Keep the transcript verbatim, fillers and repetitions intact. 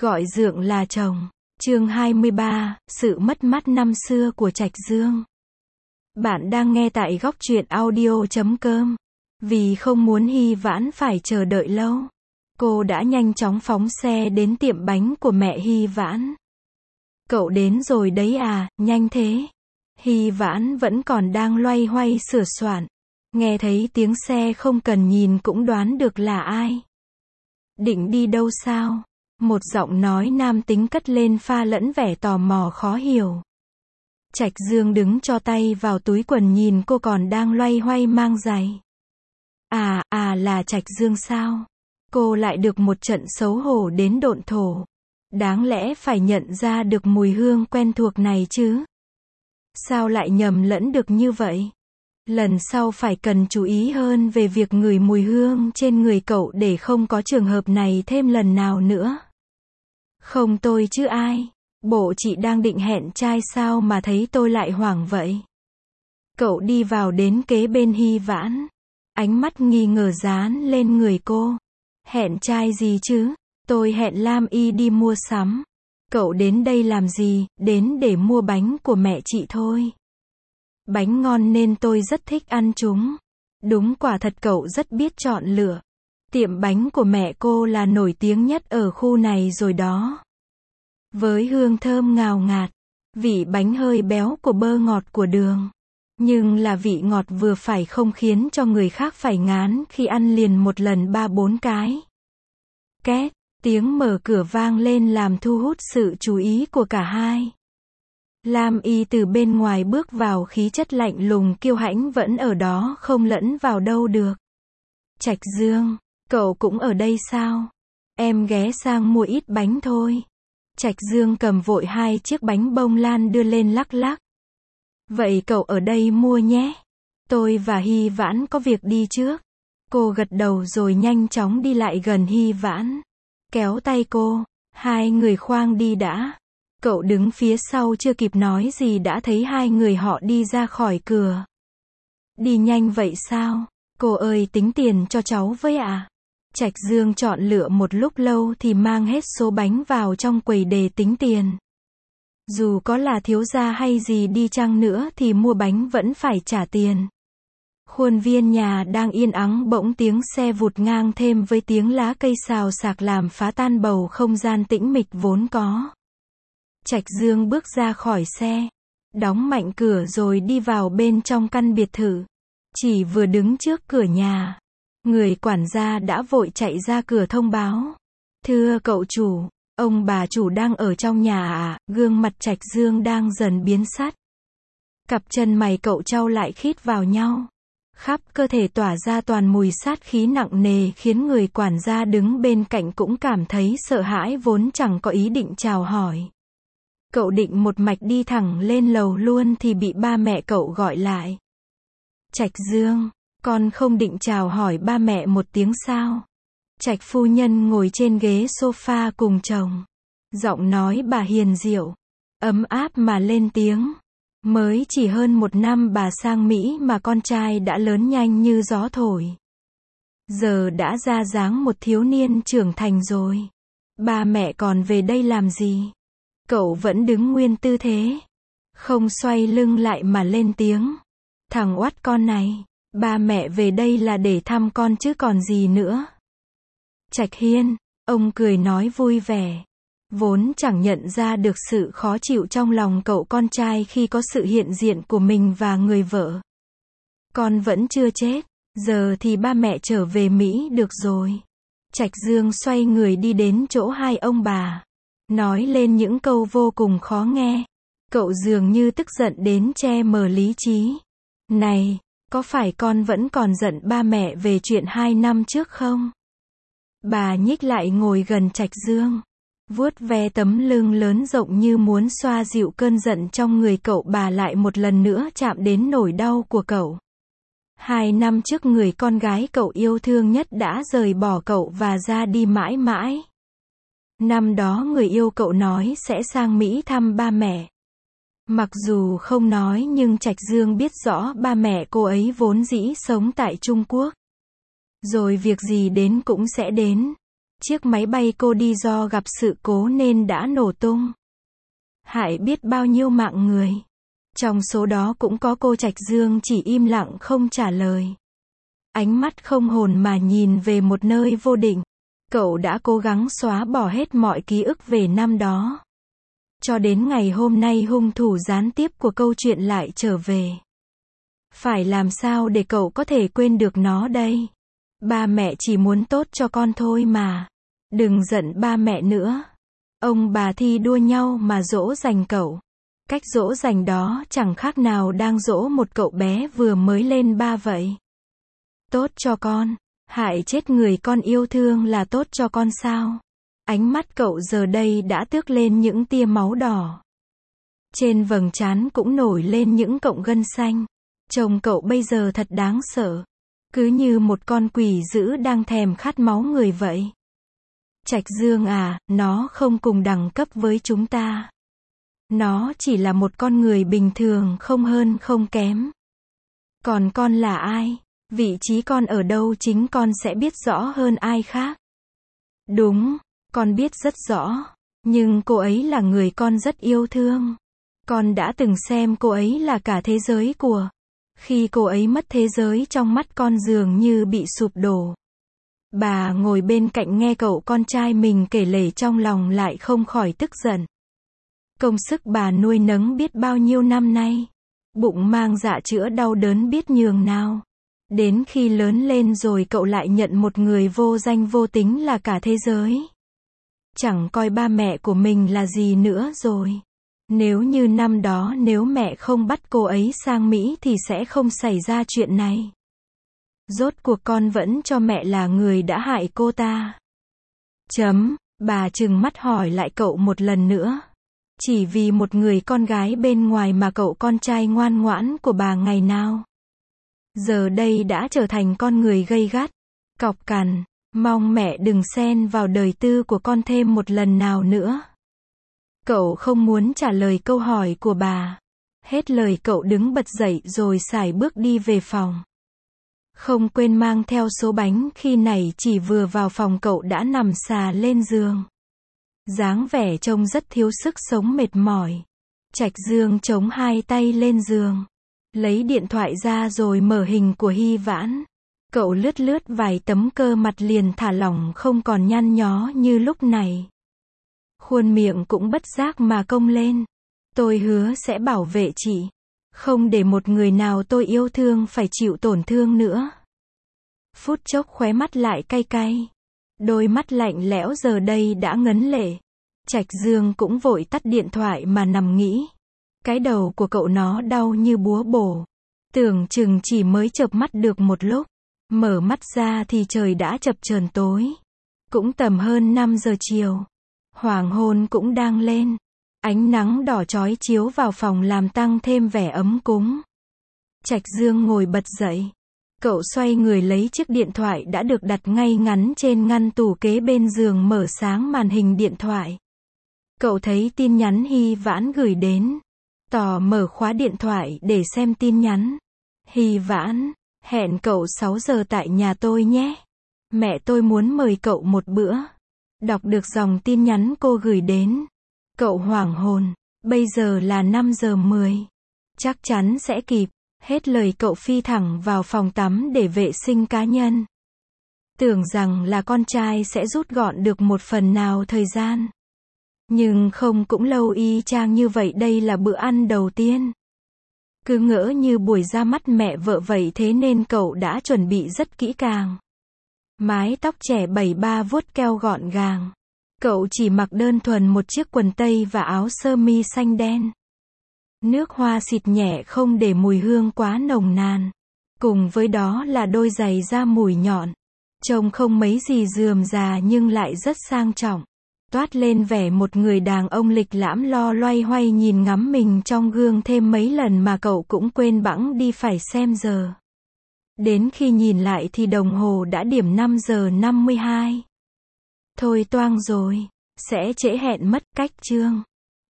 Gọi dượng là chồng. Chương hai mươi ba, sự mất mát năm xưa của Trạch Dương. Bạn đang nghe tại góc truyện audio chấm com. Vì không muốn Hy Vãn phải chờ đợi lâu, cô đã nhanh chóng phóng xe đến tiệm bánh của mẹ Hy Vãn. Cậu đến rồi đấy à, nhanh thế. Hy Vãn vẫn còn đang loay hoay sửa soạn. Nghe thấy tiếng xe không cần nhìn cũng đoán được là ai. Định đi đâu sao? Một giọng nói nam tính cất lên pha lẫn vẻ tò mò khó hiểu. Trạch Dương đứng cho tay vào túi quần nhìn cô còn đang loay hoay mang giày. À, à là Trạch Dương sao? Cô lại được một trận xấu hổ đến độn thổ. Đáng lẽ phải nhận ra được mùi hương quen thuộc này chứ. Sao lại nhầm lẫn được như vậy? Lần sau phải cần chú ý hơn về việc ngửi mùi hương trên người cậu để không có trường hợp này thêm lần nào nữa. Không tôi chứ ai. Bộ chị đang định hẹn trai sao mà thấy tôi lại hoảng vậy? Cậu đi vào đến kế bên Hy Vãn. Ánh mắt nghi ngờ dán lên người cô. Hẹn trai gì chứ? Tôi hẹn Lam Y đi mua sắm. Cậu đến đây làm gì? Đến để mua bánh của mẹ chị thôi. Bánh ngon nên tôi rất thích ăn chúng. Đúng quả thật cậu rất biết chọn lựa. Tiệm bánh của mẹ cô là nổi tiếng nhất ở khu này rồi đó. Với hương thơm ngào ngạt, vị bánh hơi béo của bơ ngọt của đường. Nhưng là vị ngọt vừa phải không khiến cho người khác phải ngán khi ăn liền một lần ba bốn cái. Két, tiếng mở cửa vang lên làm thu hút sự chú ý của cả hai. Lam Y từ bên ngoài bước vào, khí chất lạnh lùng kiêu hãnh vẫn ở đó không lẫn vào đâu được. Trạch Dương, cậu cũng ở đây sao? Em ghé sang mua ít bánh thôi. Trạch Dương cầm vội hai chiếc bánh bông lan đưa lên lắc lắc. Vậy cậu ở đây mua nhé. Tôi và Hy Vãn có việc đi trước. Cô gật đầu rồi nhanh chóng đi lại gần Hy Vãn. Kéo tay cô. Hai người khoang đi đã. Cậu đứng phía sau chưa kịp nói gì đã thấy hai người họ đi ra khỏi cửa. Đi nhanh vậy sao? Cô ơi tính tiền cho cháu với ạ. À? Trạch Dương chọn lựa một lúc lâu thì mang hết số bánh vào trong quầy để tính tiền. Dù có là thiếu gia hay gì đi chăng nữa thì mua bánh vẫn phải trả tiền. Khuôn viên nhà đang yên ắng bỗng tiếng xe vụt ngang thêm với tiếng lá cây xào xạc làm phá tan bầu không gian tĩnh mịch vốn có. Trạch Dương bước ra khỏi xe, đóng mạnh cửa rồi đi vào bên trong căn biệt thự. Chỉ vừa đứng trước cửa nhà, người quản gia đã vội chạy ra cửa thông báo. Thưa cậu chủ, ông bà chủ đang ở trong nhà ạ. À? Gương mặt Trạch Dương đang dần biến sắc. Cặp chân mày cậu chau lại khít vào nhau. Khắp cơ thể tỏa ra toàn mùi sát khí nặng nề khiến người quản gia đứng bên cạnh cũng cảm thấy sợ hãi vốn chẳng có ý định chào hỏi. Cậu định một mạch đi thẳng lên lầu luôn thì bị ba mẹ cậu gọi lại. Trạch Dương, con không định chào hỏi ba mẹ một tiếng sao? Trạch phu nhân ngồi trên ghế sofa cùng chồng. Giọng nói bà hiền diệu, ấm áp mà lên tiếng. Mới chỉ hơn một năm bà sang Mỹ mà con trai đã lớn nhanh như gió thổi. Giờ đã ra dáng một thiếu niên trưởng thành rồi. Ba mẹ còn về đây làm gì? Cậu vẫn đứng nguyên tư thế, không xoay lưng lại mà lên tiếng. Thằng oắt con này, ba mẹ về đây là để thăm con chứ còn gì nữa. Trạch Hiên, ông cười nói vui vẻ. Vốn chẳng nhận ra được sự khó chịu trong lòng cậu con trai khi có sự hiện diện của mình và người vợ. Con vẫn chưa chết, giờ thì ba mẹ trở về Mỹ được rồi. Trạch Dương xoay người đi đến chỗ hai ông bà. Nói lên những câu vô cùng khó nghe. Cậu dường như tức giận đến che mờ lý trí. Này, có phải con vẫn còn giận ba mẹ về chuyện hai năm trước không? Bà nhích lại ngồi gần Trạch Dương. Vuốt ve tấm lưng lớn rộng như muốn xoa dịu cơn giận trong người cậu. Bà lại một lần nữa chạm đến nỗi đau của cậu. Hai năm trước người con gái cậu yêu thương nhất đã rời bỏ cậu và ra đi mãi mãi. Năm đó người yêu cậu nói sẽ sang Mỹ thăm ba mẹ. Mặc dù không nói nhưng Trạch Dương biết rõ ba mẹ cô ấy vốn dĩ sống tại Trung Quốc. Rồi việc gì đến cũng sẽ đến. Chiếc máy bay cô đi do gặp sự cố nên đã nổ tung, hại biết bao nhiêu mạng người. Trong số đó cũng có cô Trạch Dương chỉ im lặng không trả lời. Ánh mắt không hồn mà nhìn về một nơi vô định. Cậu đã cố gắng xóa bỏ hết mọi ký ức về năm đó. Cho đến ngày hôm nay hung thủ gián tiếp của câu chuyện lại trở về. Phải làm sao để cậu có thể quên được nó đây? Ba mẹ chỉ muốn tốt cho con thôi mà. Đừng giận ba mẹ nữa. Ông bà thi đua nhau mà dỗ dành cậu. Cách dỗ dành đó chẳng khác nào đang dỗ một cậu bé vừa mới lên ba vậy. Tốt cho con. Hại chết người con yêu thương là tốt cho con sao? Ánh mắt cậu giờ đây đã tước lên những tia máu đỏ. Trên vầng trán cũng nổi lên những cọng gân xanh. Trông cậu bây giờ thật đáng sợ. Cứ như một con quỷ dữ đang thèm khát máu người vậy. Trạch Dương à, nó không cùng đẳng cấp với chúng ta. Nó chỉ là một con người bình thường không hơn không kém. Còn con là ai? Vị trí con ở đâu chính con sẽ biết rõ hơn ai khác. Đúng, con biết rất rõ. Nhưng cô ấy là người con rất yêu thương. Con đã từng xem cô ấy là cả thế giới của. Khi cô ấy mất thế giới trong mắt con dường như bị sụp đổ. Bà ngồi bên cạnh nghe cậu con trai mình kể lể trong lòng lại không khỏi tức giận. Công sức bà nuôi nấng biết bao nhiêu năm nay. Bụng mang dạ chữa đau đớn biết nhường nào. Đến khi lớn lên rồi cậu lại nhận một người vô danh vô tính là cả thế giới. Chẳng coi ba mẹ của mình là gì nữa rồi. Nếu như năm đó nếu mẹ không bắt cô ấy sang Mỹ thì sẽ không xảy ra chuyện này. Rốt cuộc con vẫn cho mẹ là người đã hại cô ta. Chấm, bà trừng mắt hỏi lại cậu một lần nữa. Chỉ vì một người con gái bên ngoài mà cậu con trai ngoan ngoãn của bà ngày nào. Giờ đây đã trở thành con người gay gắt, cọc cằn, mong mẹ đừng xen vào đời tư của con thêm một lần nào nữa. Cậu không muốn trả lời câu hỏi của bà. Hết lời cậu đứng bật dậy rồi sải bước đi về phòng. Không quên mang theo số bánh khi nãy chỉ vừa vào phòng cậu đã nằm xà lên giường. Dáng vẻ trông rất thiếu sức sống mệt mỏi. Trạch Dương chống hai tay lên giường. Lấy điện thoại ra rồi mở hình của Hy Vãn. Cậu lướt lướt vài tấm cơ mặt liền thả lỏng không còn nhăn nhó như lúc này. Khuôn miệng cũng bất giác mà cong lên. Tôi hứa sẽ bảo vệ chị. Không để một người nào tôi yêu thương phải chịu tổn thương nữa. Phút chốc khóe mắt lại cay cay. Đôi mắt lạnh lẽo giờ đây đã ngấn lệ. Trạch Dương cũng vội tắt điện thoại mà nằm nghĩ. Cái đầu của cậu nó đau như búa bổ. Tưởng chừng chỉ mới chợp mắt được một lúc. Mở mắt ra thì trời đã chập chờn tối. Cũng tầm hơn năm giờ chiều. Hoàng hôn cũng đang lên. Ánh nắng đỏ chói chiếu vào phòng làm tăng thêm vẻ ấm cúng. Trạch Dương ngồi bật dậy. Cậu xoay người lấy chiếc điện thoại đã được đặt ngay ngắn trên ngăn tủ kế bên giường mở sáng màn hình điện thoại. Cậu thấy tin nhắn Hy Vãn gửi đến. Tò mở khóa điện thoại để xem tin nhắn. Hy Vãn, hẹn cậu sáu giờ tại nhà tôi nhé. Mẹ tôi muốn mời cậu một bữa. Đọc được dòng tin nhắn cô gửi đến. Cậu hoảng hồn. Bây giờ là năm giờ mười. Chắc chắn sẽ kịp. Hết lời cậu phi thẳng vào phòng tắm để vệ sinh cá nhân. Tưởng rằng là con trai sẽ rút gọn được một phần nào thời gian. Nhưng không cũng lâu y chang như vậy đây là bữa ăn đầu tiên. Cứ ngỡ như buổi ra mắt mẹ vợ vậy thế nên cậu đã chuẩn bị rất kỹ càng. Mái tóc trẻ bảy ba vuốt keo gọn gàng. Cậu chỉ mặc đơn thuần một chiếc quần tây và áo sơ mi xanh đen. Nước hoa xịt nhẹ không để mùi hương quá nồng nàn. Cùng với đó là đôi giày da mùi nhọn. Trông không mấy gì rườm rà nhưng lại rất sang trọng. Toát lên vẻ một người đàn ông lịch lãm lo loay hoay nhìn ngắm mình trong gương thêm mấy lần mà cậu cũng quên bẵng đi phải xem giờ. Đến khi nhìn lại thì đồng hồ đã điểm năm giờ năm mươi hai. Thôi toang rồi, sẽ trễ hẹn mất cách chương.